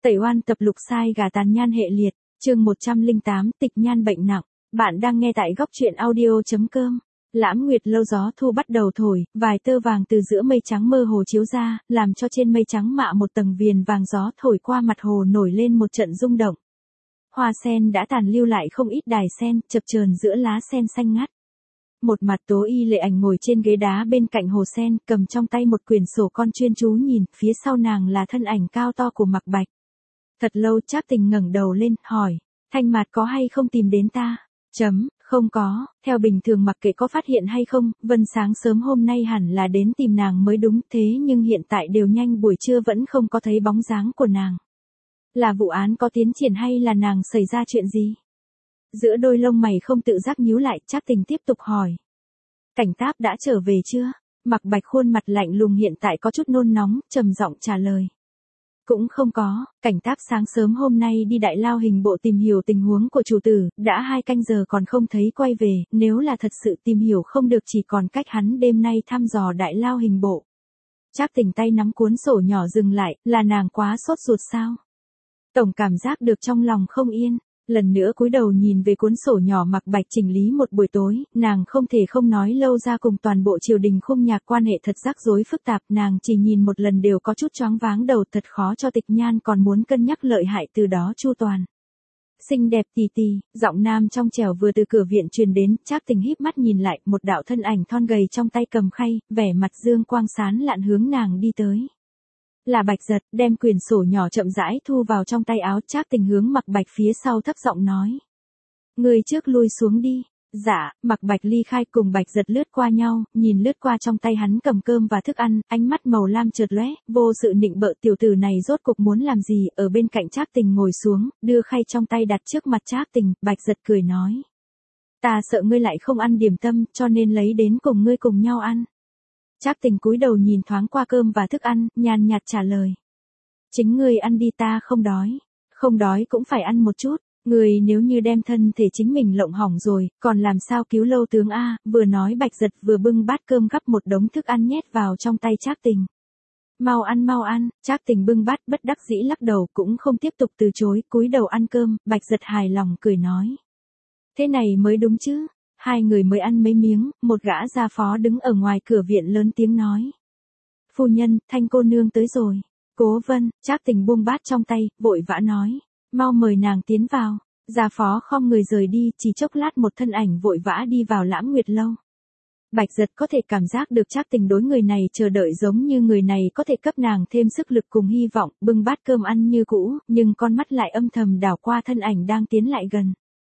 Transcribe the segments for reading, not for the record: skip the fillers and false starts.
Tẩy oan tập lục sai gà tàn nhan hệ liệt, chương 108, tịch nhan bệnh nặng. Bạn đang nghe tại góc truyện audio.com. Lãm nguyệt lâu gió thu bắt đầu thổi, vài tơ vàng từ giữa mây trắng mơ hồ chiếu ra, làm cho trên mây trắng mạ một tầng viền vàng, gió thổi qua mặt hồ nổi lên một trận rung động. Hoa sen đã tàn lưu lại không ít đài sen, chập chờn giữa lá sen xanh ngắt. Một mặt tố y lệ ảnh ngồi trên ghế đá bên cạnh hồ sen, cầm trong tay một quyển sổ con chuyên chú nhìn, phía sau nàng là thân ảnh cao to của Mạc Bạch. Thật lâu Trác Tình ngẩng đầu lên, hỏi, Thanh Mạt có hay không tìm đến ta? Không có, theo bình thường mặc kệ có phát hiện hay không, Vân sáng sớm hôm nay hẳn là đến tìm nàng mới đúng, thế nhưng hiện tại đều nhanh buổi trưa vẫn không có thấy bóng dáng của nàng. Là vụ án có tiến triển hay là nàng xảy ra chuyện gì? Giữa đôi lông mày không tự giác nhíu lại, Trác Tình tiếp tục hỏi. Cảnh Táp đã trở về chưa? Mạc Bạch khuôn mặt lạnh lùng hiện tại có chút nôn nóng, trầm giọng trả lời. Cũng không có, Cảnh Táp sáng sớm hôm nay đi Đại Lao Hình Bộ tìm hiểu tình huống của chủ tử, đã 2 canh giờ còn không thấy quay về, nếu là thật sự tìm hiểu không được chỉ còn cách hắn đêm nay thăm dò Đại Lao Hình Bộ. Trác Tình tay nắm cuốn sổ nhỏ dừng lại, là nàng quá sốt ruột sao? Tổng cảm giác được trong lòng không yên. Lần nữa cúi đầu nhìn về cuốn sổ nhỏ Mạc Bạch chỉnh lý một buổi tối, nàng không thể không nói lâu ra cùng toàn bộ triều đình khung nhạc quan hệ thật rắc rối phức tạp, nàng chỉ nhìn một lần đều có chút choáng váng đầu, thật khó cho Tịch Nhan còn muốn cân nhắc lợi hại từ đó chu toàn. Xinh đẹp tì tì, giọng nam trong trẻo vừa từ cửa viện truyền đến, Trác Tình híp mắt nhìn lại, một đạo thân ảnh thon gầy trong tay cầm khay, vẻ mặt dương quang sáng lạn hướng nàng đi tới. Là Bạch Giật, đem quyển sổ nhỏ chậm rãi thu vào trong tay áo, Trác Tình hướng Mạc Bạch phía sau thấp giọng nói. Người trước lui xuống đi. Dạ, Mạc Bạch ly khai cùng Bạch Giật lướt qua nhau, nhìn lướt qua trong tay hắn cầm cơm và thức ăn, ánh mắt màu lam chợt lóe, vô sự nịnh bợ tiểu tử này rốt cục muốn làm gì, ở bên cạnh Trác Tình ngồi xuống, đưa khay trong tay đặt trước mặt Trác Tình, Bạch Giật cười nói. Ta sợ ngươi lại không ăn điểm tâm, cho nên lấy đến cùng ngươi cùng nhau ăn. Trác Tình cúi đầu nhìn thoáng qua cơm và thức ăn, nhàn nhạt trả lời. Chính ngươi ăn đi, ta không đói. Không đói cũng phải ăn một chút. Ngươi nếu như đem thân thể chính mình lộng hỏng rồi, còn làm sao cứu lâu tướng A, vừa nói Bạch Giật vừa bưng bát cơm gắp một đống thức ăn nhét vào trong tay Trác Tình. Mau ăn, Trác Tình bưng bát bất đắc dĩ lắc đầu cũng không tiếp tục từ chối, cúi đầu ăn cơm, Bạch Giật hài lòng cười nói. Thế này mới đúng chứ. Hai người mới ăn mấy miếng, một gã gia phó đứng ở ngoài cửa viện lớn tiếng nói. Phu nhân, Thanh cô nương tới rồi. Cố Vân, Trác Tình buông bát trong tay, vội vã nói. Mau mời nàng tiến vào. Gia phó khom người rời đi, chỉ chốc lát một thân ảnh vội vã đi vào Lãm Nguyệt lâu. Bạch Giật có thể cảm giác được Trác Tình đối người này chờ đợi giống như người này có thể cấp nàng thêm sức lực cùng hy vọng, bưng bát cơm ăn như cũ, nhưng con mắt lại âm thầm đảo qua thân ảnh đang tiến lại gần.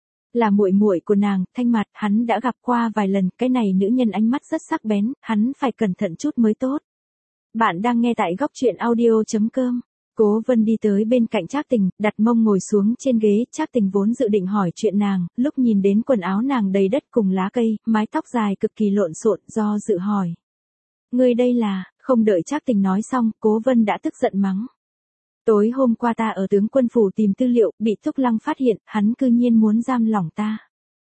Là muội muội của nàng, Thanh Mạt, hắn đã gặp qua vài lần, cái này nữ nhân ánh mắt rất sắc bén, hắn phải cẩn thận chút mới tốt. Bạn đang nghe tại góc truyện audio.com. Cố Vân đi tới bên cạnh Trác Tình, đặt mông ngồi xuống trên ghế, Trác Tình vốn dự định hỏi chuyện nàng, lúc nhìn đến quần áo nàng đầy đất cùng lá cây, mái tóc dài cực kỳ lộn xộn, do dự hỏi. Ngươi đây là, không đợi Trác Tình nói xong, Cố Vân đã tức giận mắng. Tối hôm qua ta ở tướng quân phủ tìm tư liệu, bị Thúc Lăng phát hiện, hắn cư nhiên muốn giam lỏng ta.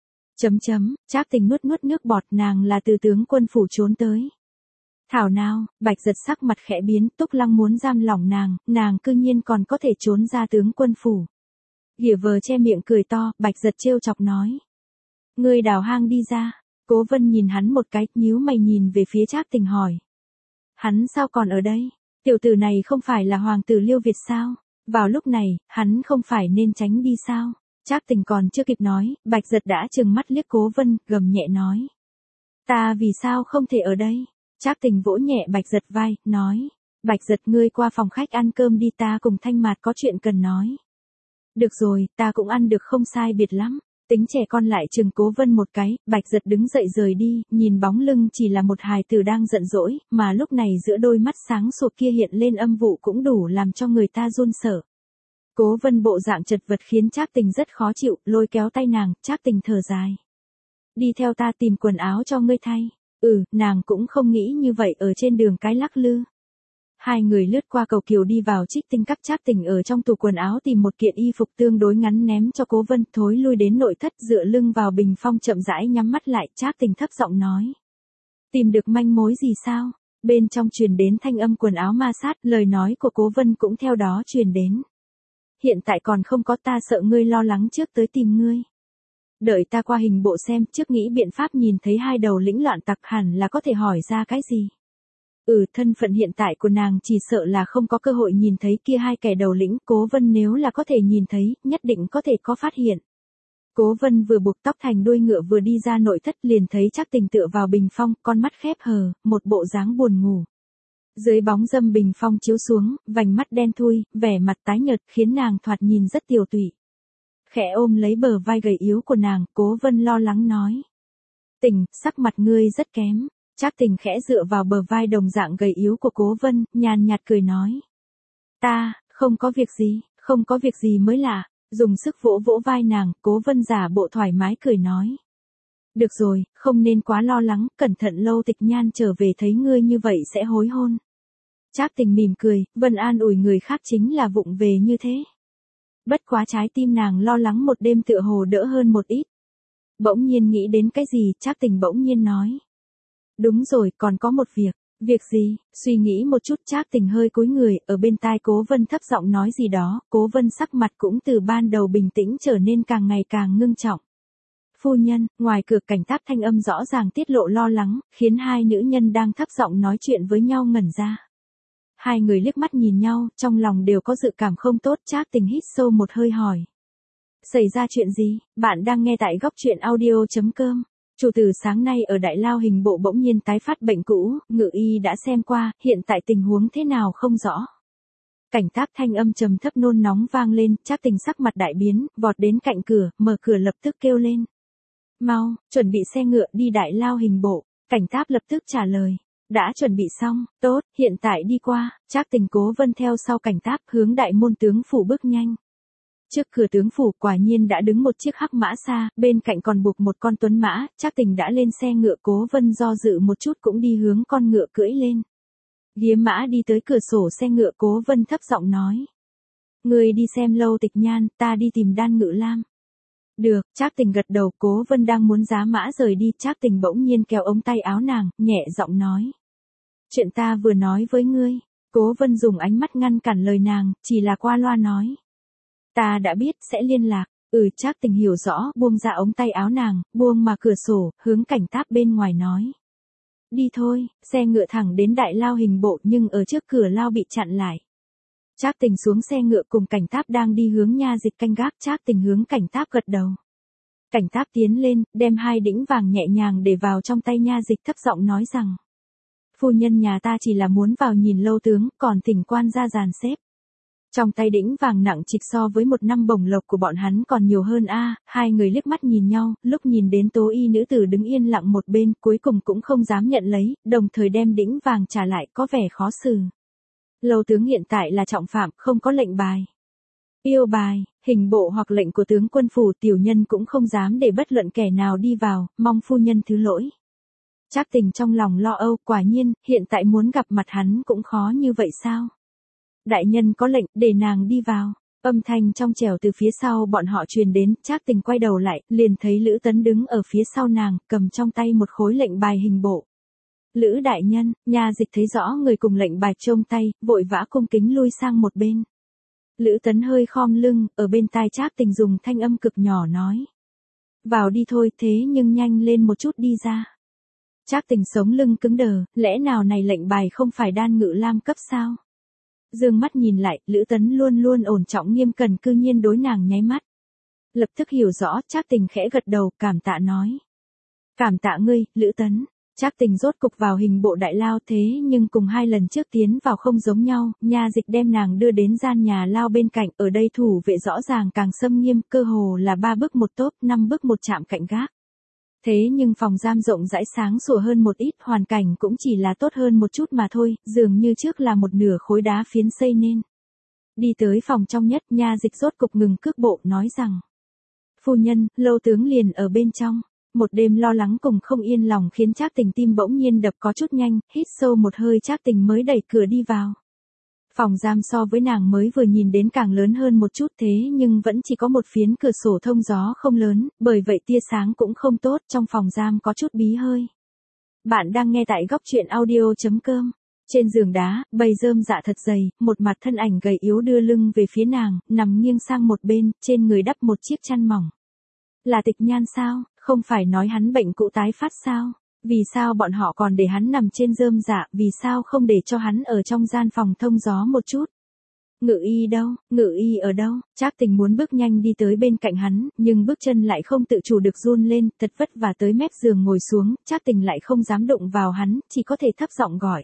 Trác Tình nuốt nước bọt, nàng là từ tướng quân phủ trốn tới. Thảo nào, Bạch Giật sắc mặt khẽ biến, Thúc Lăng muốn giam lỏng nàng cư nhiên còn có thể trốn ra tướng quân phủ. Ghỉa vờ che miệng cười to, Bạch Giật trêu chọc nói. Ngươi đào hang đi ra. Cố Vân nhìn hắn một cái, nhíu mày nhìn về phía Trác Tình hỏi. Hắn sao còn ở đây? Tiểu tử này không phải là hoàng tử Liêu Việt sao? Vào lúc này, hắn không phải nên tránh đi sao? Trác Tình còn chưa kịp nói, Bạch Giật đã trừng mắt liếc Cố Vân, gầm nhẹ nói. Ta vì sao không thể ở đây? Trác Tình vỗ nhẹ Bạch Giật vai, nói. Bạch Giật, ngươi qua phòng khách ăn cơm đi, ta cùng Thanh Mạt có chuyện cần nói. Được rồi, ta cũng ăn được không sai biệt lắm. Tính trẻ con lại chừng Cố Vân một cái, Bạch Giật đứng dậy rời đi, nhìn bóng lưng chỉ là một hài tử đang giận dỗi, mà lúc này giữa đôi mắt sáng sụp kia hiện lên âm vụ cũng đủ làm cho người ta run sợ. Cố Vân bộ dạng chật vật khiến Trác Tình rất khó chịu, lôi kéo tay nàng, Trác Tình thở dài. Đi theo ta tìm quần áo cho ngươi thay. Nàng cũng không nghĩ như vậy ở trên đường cái lắc lư. Hai người lướt qua cầu kiều đi vào Trích Tinh Các, Trác Tình ở trong tủ quần áo tìm một kiện y phục tương đối ngắn ném cho Cố Vân, thối lui đến nội thất dựa lưng vào bình phong chậm rãi nhắm mắt lại, Trác Tình thấp giọng nói. Tìm được manh mối gì sao? Bên trong truyền đến thanh âm quần áo ma sát, lời nói của Cố Vân cũng theo đó truyền đến. hiện tại còn không có, ta sợ ngươi lo lắng trước tới tìm ngươi. Đợi ta qua hình bộ xem, trước nghĩ biện pháp, nhìn thấy hai đầu lĩnh loạn tặc hẳn là có thể hỏi ra cái gì. Thân phận hiện tại của nàng chỉ sợ là không có cơ hội nhìn thấy kia hai kẻ đầu lĩnh, Cố Vân nếu là có thể nhìn thấy, nhất định có thể có phát hiện. Cố Vân vừa buộc tóc thành đuôi ngựa vừa đi ra nội thất, liền thấy Trác Tình tựa vào bình phong, con mắt khép hờ, một bộ dáng buồn ngủ. Dưới bóng râm bình phong chiếu xuống, vành mắt đen thui, vẻ mặt tái nhợt khiến nàng thoạt nhìn rất tiều tụy. Khẽ ôm lấy bờ vai gầy yếu của nàng, Cố Vân lo lắng nói. Tình, sắc mặt ngươi rất kém. Trác Tình khẽ dựa vào bờ vai đồng dạng gầy yếu của Cố Vân, nhàn nhạt cười nói. Ta, không có việc gì, không có việc gì mới lạ. Dùng sức vỗ vỗ vai nàng, Cố Vân giả bộ thoải mái cười nói. Được rồi, không nên quá lo lắng, cẩn thận Lâu Tịch Nhan trở về thấy ngươi như vậy sẽ hối hôn. Trác Tình mỉm cười, Vân an ủi người khác chính là vụng về như thế. Bất quá trái tim nàng lo lắng một đêm tựa hồ đỡ hơn một ít. Bỗng nhiên nghĩ đến cái gì, Trác Tình bỗng nhiên nói. Đúng rồi, còn có một việc. Việc gì? Suy nghĩ một chút, Trác Tình hơi cúi người, ở bên tai Cố Vân thấp giọng nói gì đó, Cố Vân sắc mặt cũng từ ban đầu bình tĩnh trở nên càng ngày càng ngưng trọng. Phu nhân, ngoài cửa cảnh tác thanh âm rõ ràng tiết lộ lo lắng, khiến hai nữ nhân đang thấp giọng nói chuyện với nhau ngẩn ra. Hai người liếc mắt nhìn nhau, trong lòng đều có dự cảm không tốt, Trác Tình hít sâu một hơi hỏi. Xảy ra chuyện gì? Bạn đang nghe tại góc truyện audio.com. Chủ tử sáng nay ở Đại Lao hình bộ bỗng nhiên tái phát bệnh cũ, ngự y đã xem qua, hiện tại tình huống thế nào không rõ. Cảnh tác thanh âm trầm thấp nôn nóng vang lên, Trác Tình sắc mặt đại biến, vọt đến cạnh cửa, mở cửa lập tức kêu lên. Mau, chuẩn bị xe ngựa đi Đại Lao hình bộ. Cảnh tác lập tức trả lời. Đã chuẩn bị xong, tốt, hiện tại đi qua. Trác Tình Cố Vân theo sau cảnh tác hướng đại môn tướng phủ bước nhanh. Trước cửa tướng phủ quả nhiên đã đứng một chiếc hắc mã xa, bên cạnh còn buộc một con tuấn mã, Trác Tình đã lên xe ngựa, Cố Vân do dự một chút cũng đi hướng con ngựa cưỡi lên. Ghia mã đi tới cửa sổ xe ngựa, Cố Vân thấp giọng nói. Người đi xem Lâu Tịch Nhan, ta đi tìm Đan Ngự Lam. Được, Trác Tình gật đầu, Cố Vân đang muốn giá mã rời đi, Trác Tình bỗng nhiên kéo ống tay áo nàng, nhẹ giọng nói. Chuyện ta vừa nói với ngươi. Cố Vân dùng ánh mắt ngăn cản lời nàng, chỉ là qua loa nói. Ta đã biết, sẽ liên lạc. Trác Tình hiểu rõ, buông ra ống tay áo nàng, buông mà cửa sổ, hướng cảnh tác bên ngoài nói. Đi thôi, xe ngựa thẳng đến Đại Lao hình bộ nhưng ở trước cửa lao bị chặn lại. Trác Tình xuống xe ngựa cùng cảnh tác đang đi hướng nha dịch canh gác, Trác Tình hướng cảnh tác gật đầu. Cảnh tác tiến lên, đem hai đĩnh vàng nhẹ nhàng để vào trong tay nha dịch, thấp giọng nói rằng. Phu nhân nhà ta chỉ là muốn vào nhìn Lâu tướng, còn Tình quan ra dàn xếp. Trong tay đĩnh vàng nặng trịch so với một năm bổng lộc của bọn hắn còn nhiều hơn a. Hai người liếc mắt nhìn nhau, lúc nhìn đến tố y nữ tử đứng yên lặng một bên, cuối cùng cũng không dám nhận lấy, đồng thời đem đĩnh vàng trả lại, có vẻ khó xử. Lâu tướng hiện tại là trọng phạm, không có lệnh bài. Yêu bài, hình bộ hoặc lệnh của tướng quân phủ, tiểu nhân cũng không dám để bất luận kẻ nào đi vào, mong phu nhân thứ lỗi. Trác Tình trong lòng lo âu, quả nhiên, hiện tại muốn gặp mặt hắn cũng khó như vậy sao? Đại nhân có lệnh, để nàng đi vào. Âm thanh trong trẻo từ phía sau bọn họ truyền đến, Trác Tình quay đầu lại, liền thấy Lữ Tấn đứng ở phía sau nàng, cầm trong tay một khối lệnh bài hình bộ. Lữ đại nhân, nha dịch thấy rõ người cùng lệnh bài trông tay, vội vã cung kính lui sang một bên. Lữ Tấn hơi khom lưng, ở bên tai Trác Tình dùng thanh âm cực nhỏ nói. Vào đi thôi, thế nhưng nhanh lên một chút đi ra. Trác Tình sống lưng cứng đờ, lẽ nào này lệnh bài không phải Đan Ngự Lam cấp sao? Dương mắt nhìn lại, Lữ Tấn luôn luôn ổn trọng nghiêm cẩn cư nhiên đối nàng nháy mắt. Lập tức hiểu rõ, Trác Tình khẽ gật đầu, cảm tạ nói. Cảm tạ ngươi, Lữ Tấn. Trác Tình rốt cục vào hình bộ Đại Lao, thế nhưng cùng hai lần trước tiến vào không giống nhau, nha dịch đem nàng đưa đến gian nhà lao bên cạnh, ở đây thủ vệ rõ ràng càng xâm nghiêm, cơ hồ là 3 bước một tốp, 5 bước một chạm cạnh gác. Thế nhưng phòng giam rộng rãi sáng sủa hơn một ít, hoàn cảnh cũng chỉ là tốt hơn một chút mà thôi, dường như trước là một nửa khối đá phiến xây nên. Đi tới phòng trong nhất, nha dịch rốt cục ngừng cước bộ, nói rằng. Phu nhân, Lâu tướng liền ở bên trong. Một đêm lo lắng cùng không yên lòng khiến Trác Tình tim bỗng nhiên đập có chút nhanh, hít sâu một hơi, Trác Tình mới đẩy cửa đi vào. Phòng giam so với nàng mới vừa nhìn đến càng lớn hơn một chút, thế nhưng vẫn chỉ có một phiến cửa sổ thông gió không lớn, bởi vậy tia sáng cũng không tốt, trong phòng giam có chút bí hơi. Bạn đang nghe tại góc truyện audio.com. Trên giường đá, bầy rơm dạ thật dày, một mặt thân ảnh gầy yếu đưa lưng về phía nàng, nằm nghiêng sang một bên, trên người đắp một chiếc chăn mỏng. Là Tịch Nhan sao, không phải nói hắn bệnh cũ tái phát sao? Vì sao bọn họ còn để hắn nằm trên rơm dạ, vì sao không để cho hắn ở trong gian phòng thông gió một chút? Ngự y đâu, ngự y ở đâu? Trác Tình muốn bước nhanh đi tới bên cạnh hắn, nhưng bước chân lại không tự chủ được run lên, thật vất vả tới mép giường ngồi xuống, Trác Tình lại không dám đụng vào hắn, chỉ có thể thấp giọng gọi.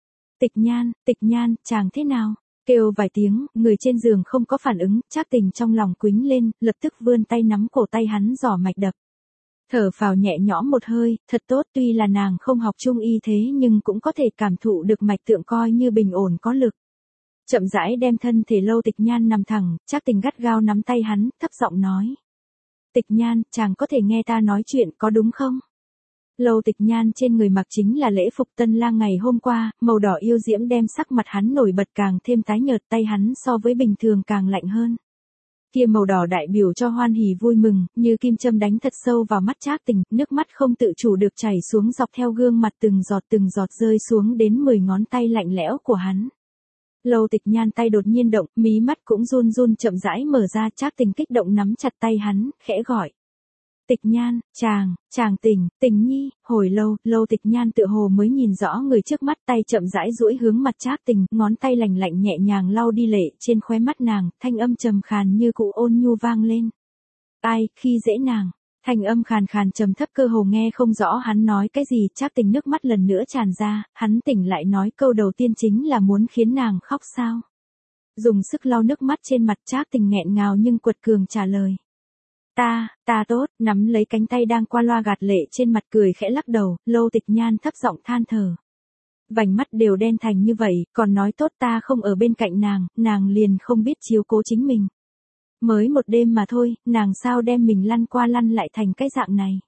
Tịch Nhan, chàng thế nào? Kêu vài tiếng, người trên giường không có phản ứng, Trác Tình trong lòng quính lên, lập tức vươn tay nắm cổ tay hắn dò mạch đập. Thở phào nhẹ nhõm một hơi, thật tốt, tuy là nàng không học trung y thế nhưng cũng có thể cảm thụ được mạch tượng coi như bình ổn có lực. Chậm rãi đem thân thể Lâu Tịch Nhan nằm thẳng, Trác Tình gắt gao nắm tay hắn, thấp giọng nói. Tịch Nhan, chàng có thể nghe ta nói chuyện có đúng không? Lâu Tịch Nhan trên người mặc chính là lễ phục tân lang ngày hôm qua, màu đỏ yêu diễm đem sắc mặt hắn nổi bật càng thêm tái nhợt, tay hắn so với bình thường càng lạnh hơn. Kia màu đỏ đại biểu cho hoan hỉ vui mừng, như kim châm đánh thật sâu vào mắt Trác Tình, nước mắt không tự chủ được chảy xuống dọc theo gương mặt từng giọt rơi xuống đến 10 ngón tay lạnh lẽo của hắn. Lâu Tịch Nhan tay đột nhiên động, mí mắt cũng run run chậm rãi mở ra, Trác Tình kích động nắm chặt tay hắn, khẽ gọi. Tịch Nhan, chàng Tình nhi, hồi lâu, Lâu Tịch Nhan tựa hồ mới nhìn rõ người trước mắt, tay chậm rãi duỗi hướng mặt Trác Tình, ngón tay lạnh lạnh nhẹ nhàng lau đi lệ trên khóe mắt nàng, thanh âm trầm khàn như cụ ôn nhu vang lên. Ai, khi dễ nàng, thanh âm khàn khàn trầm thấp cơ hồ nghe không rõ hắn nói cái gì, Trác Tình nước mắt lần nữa tràn ra, hắn tỉnh lại nói câu đầu tiên chính là muốn khiến nàng khóc sao. Dùng sức lau nước mắt trên mặt, Trác Tình nghẹn ngào nhưng quật cường trả lời. Ta tốt, nắm lấy cánh tay đang qua loa gạt lệ trên mặt cười khẽ lắc đầu, Lâu Tịch Nhan thấp giọng than thở. Vành mắt đều đen thành như vậy, còn nói tốt ta không ở bên cạnh nàng liền không biết chiếu cố chính mình. Mới một đêm mà thôi, nàng sao đem mình lăn qua lăn lại thành cái dạng này.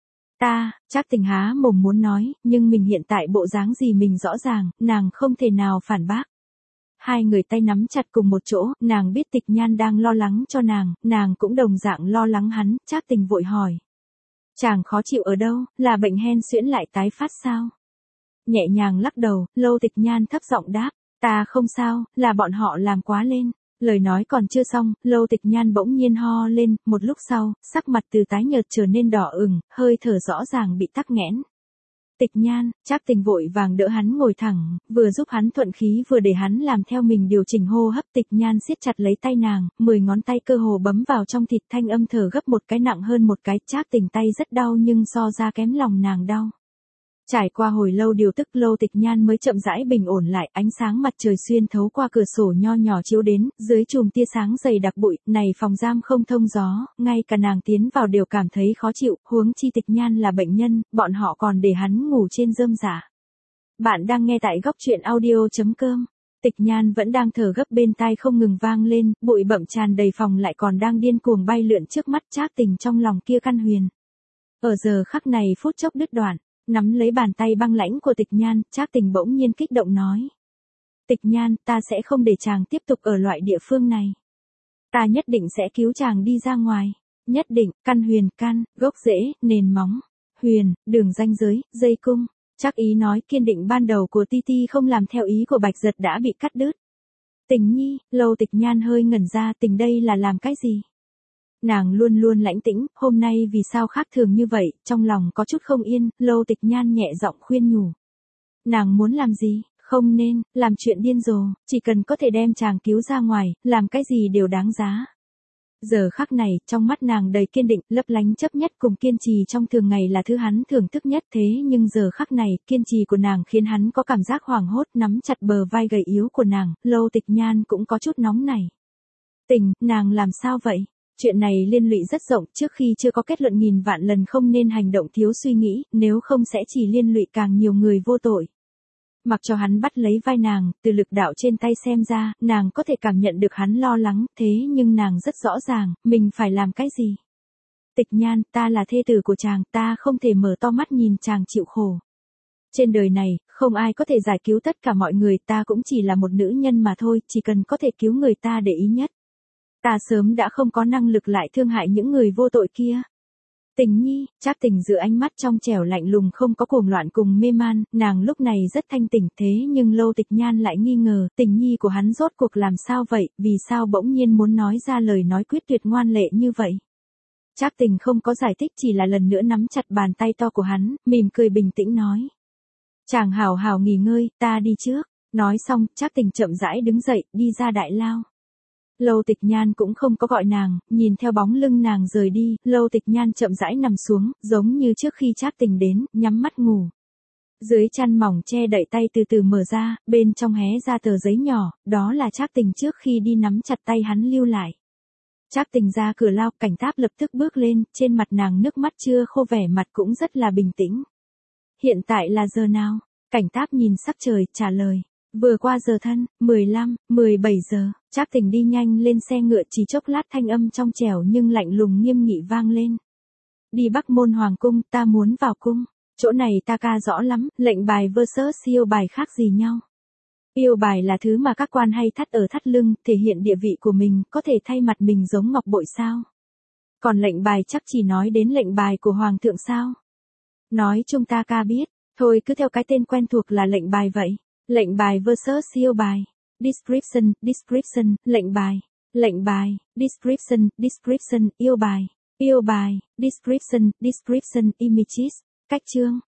Trác Tình há mồm muốn nói, nhưng mình hiện tại bộ dáng gì mình rõ ràng, nàng không thể nào phản bác. Hai người tay nắm chặt cùng một chỗ, nàng biết Tịch Nhan đang lo lắng cho nàng cũng đồng dạng lo lắng hắn, Trác Tình vội hỏi. Chàng khó chịu ở đâu, là bệnh hen suyễn lại tái phát sao? Nhẹ nhàng lắc đầu, Lâu Tịch Nhan thấp giọng đáp, ta không sao, là bọn họ làm quá lên. Lời nói còn chưa xong, Lâu Tịch Nhan bỗng nhiên ho lên, một lúc sau, sắc mặt từ tái nhợt trở nên đỏ ửng, hơi thở rõ ràng bị tắc nghẽn. Tịch Nhan, Trác Tình vội vàng đỡ hắn ngồi thẳng, vừa giúp hắn thuận khí vừa để hắn làm theo mình điều chỉnh hô hấp. Tịch Nhan siết chặt lấy tay nàng, 10 ngón tay cơ hồ bấm vào trong thịt, thanh âm thở gấp một cái nặng hơn một cái, Trác Tình tay rất đau nhưng so ra kém lòng nàng đau. Trải qua hồi lâu điều tức, Lâu Tịch Nhan mới chậm rãi bình ổn lại, ánh sáng mặt trời xuyên thấu qua cửa sổ nho nhỏ chiếu đến, dưới chùm tia sáng dày đặc bụi, này phòng giam không thông gió, ngay cả nàng tiến vào đều cảm thấy khó chịu, huống chi Tịch Nhan là bệnh nhân, bọn họ còn để hắn ngủ trên rơm rạ. Bạn đang nghe tại góc truyện audio.com. Tịch Nhan vẫn đang thở gấp, bên tai không ngừng vang lên, bụi bặm tràn đầy phòng lại còn đang điên cuồng bay lượn trước mắt, Trác Tình trong lòng kia căn huyền. Ở giờ khắc này phút chốc đứt đoạn. Nắm lấy bàn tay băng lãnh của Tịch Nhan, Trác Tình bỗng nhiên kích động nói. Tịch Nhan, ta sẽ không để chàng tiếp tục ở loại địa phương này. Ta nhất định sẽ cứu chàng đi ra ngoài. Nhất định, căn huyền, căn, gốc rễ, nền móng, huyền, đường ranh giới, dây cung. Trác Ý nói kiên định ban đầu của Ti Ti không làm theo ý của Bạch Giật đã bị cắt đứt. Tình nhi, Lâu Tịch Nhan hơi ngẩn ra, tình đây là làm cái gì? Nàng luôn luôn lãnh tĩnh, hôm nay vì sao khác thường như vậy, trong lòng có chút không yên, Lâu Tịch Nhan nhẹ giọng khuyên nhủ. Nàng muốn làm gì, không nên, làm chuyện điên rồ, chỉ cần có thể đem chàng cứu ra ngoài, làm cái gì đều đáng giá. Giờ khắc này, trong mắt nàng đầy kiên định, lấp lánh chấp nhất cùng kiên trì trong thường ngày là thứ hắn thưởng thức nhất, thế nhưng giờ khắc này, kiên trì của nàng khiến hắn có cảm giác hoảng hốt, nắm chặt bờ vai gầy yếu của nàng, Lâu Tịch Nhan cũng có chút nóng nảy. Tình, nàng làm sao vậy? Chuyện này liên lụy rất rộng, trước khi chưa có kết luận nghìn vạn lần không nên hành động thiếu suy nghĩ, nếu không sẽ chỉ liên lụy càng nhiều người vô tội. Mặc cho hắn bắt lấy vai nàng, từ lực đạo trên tay xem ra, nàng có thể cảm nhận được hắn lo lắng, thế nhưng nàng rất rõ ràng, mình phải làm cái gì. Tịch Nhan, ta là thê tử của chàng, ta không thể mở to mắt nhìn chàng chịu khổ. Trên đời này, không ai có thể giải cứu tất cả mọi người, ta cũng chỉ là một nữ nhân mà thôi, chỉ cần có thể cứu người ta để ý nhất. Ta sớm đã không có năng lực lại thương hại những người vô tội kia. Tình nhi, Trác Tình giữa ánh mắt trong trẻo lạnh lùng không có cuồng loạn cùng mê man, nàng lúc này rất thanh tỉnh thế nhưng Lâu Tịch Nhan lại nghi ngờ, tình nhi của hắn rốt cuộc làm sao vậy, vì sao bỗng nhiên muốn nói ra lời nói quyết tuyệt ngoan lệ như vậy. Trác Tình không có giải thích chỉ là lần nữa nắm chặt bàn tay to của hắn, mỉm cười bình tĩnh nói. Chàng hảo hảo nghỉ ngơi, ta đi trước. Nói xong, Trác Tình chậm rãi đứng dậy, đi ra đại lao. Lâu Tịch Nhan cũng không có gọi nàng, nhìn theo bóng lưng nàng rời đi, Lâu Tịch Nhan chậm rãi nằm xuống, giống như trước khi Trác Tình đến, nhắm mắt ngủ. Dưới chăn mỏng che đậy tay từ từ mở ra, bên trong hé ra tờ giấy nhỏ, đó là Trác Tình trước khi đi nắm chặt tay hắn lưu lại. Trác Tình ra cửa lao, Cảnh Táp lập tức bước lên, trên mặt nàng nước mắt chưa khô, vẻ mặt cũng rất là bình tĩnh. Hiện tại là giờ nào? Cảnh Táp nhìn sắc trời, trả lời. Vừa qua giờ thân, 15, 17 giờ. Trác Tình đi nhanh lên xe ngựa, chỉ chốc lát thanh âm trong trẻo nhưng lạnh lùng nghiêm nghị vang lên. Đi Bắc Môn Hoàng Cung, ta muốn vào cung. Chỗ này ta ca rõ lắm, lệnh bài versus yêu bài khác gì nhau. Yêu bài là thứ mà các quan hay thắt ở thắt lưng, thể hiện địa vị của mình, có thể thay mặt mình giống ngọc bội sao. Còn lệnh bài chắc chỉ nói đến lệnh bài của Hoàng thượng sao. Nói chung ta ca biết, thôi cứ theo cái tên quen thuộc là lệnh bài vậy. Lệnh bài versus yêu bài. Description, lệnh bài, description, yêu bài, description, images, cách chương.